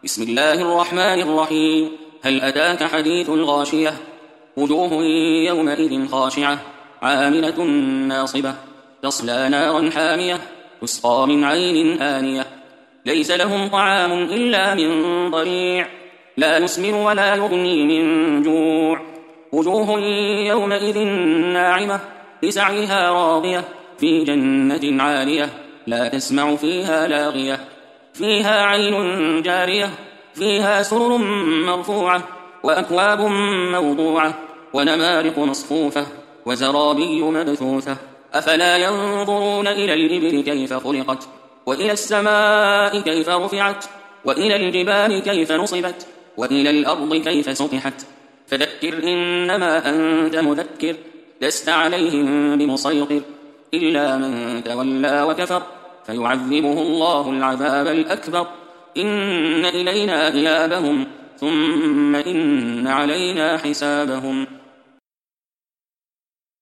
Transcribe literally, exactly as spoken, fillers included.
بسم الله الرحمن الرحيم. هل أتاك حديث الغاشية؟ وجوه يومئذ خاشعة عاملة ناصبة تصلى نارا حامية تسقى من عين آنية ليس لهم طعام إلا من ضريع لا يسمن ولا يغني من جوع وجوه يومئذ ناعمة لسعيها راضية في جنة عالية لا تسمع فيها لاغية فيها عين جارية فيها سرر مرفوعة وأكواب موضوعة ونمارق مصفوفة وزرابي مبثوثة أفلا ينظرون إلى الإبل كيف خلقت وإلى السماء كيف رفعت وإلى الجبال كيف نصبت وإلى الأرض كيف سطحت فذكر إنما أنت مذكر لست عليهم بمسيطر إلا من تولى وكفر فيعذبه الله العذاب الأكبر إن إلينا إيابهم ثم إن علينا حسابهم.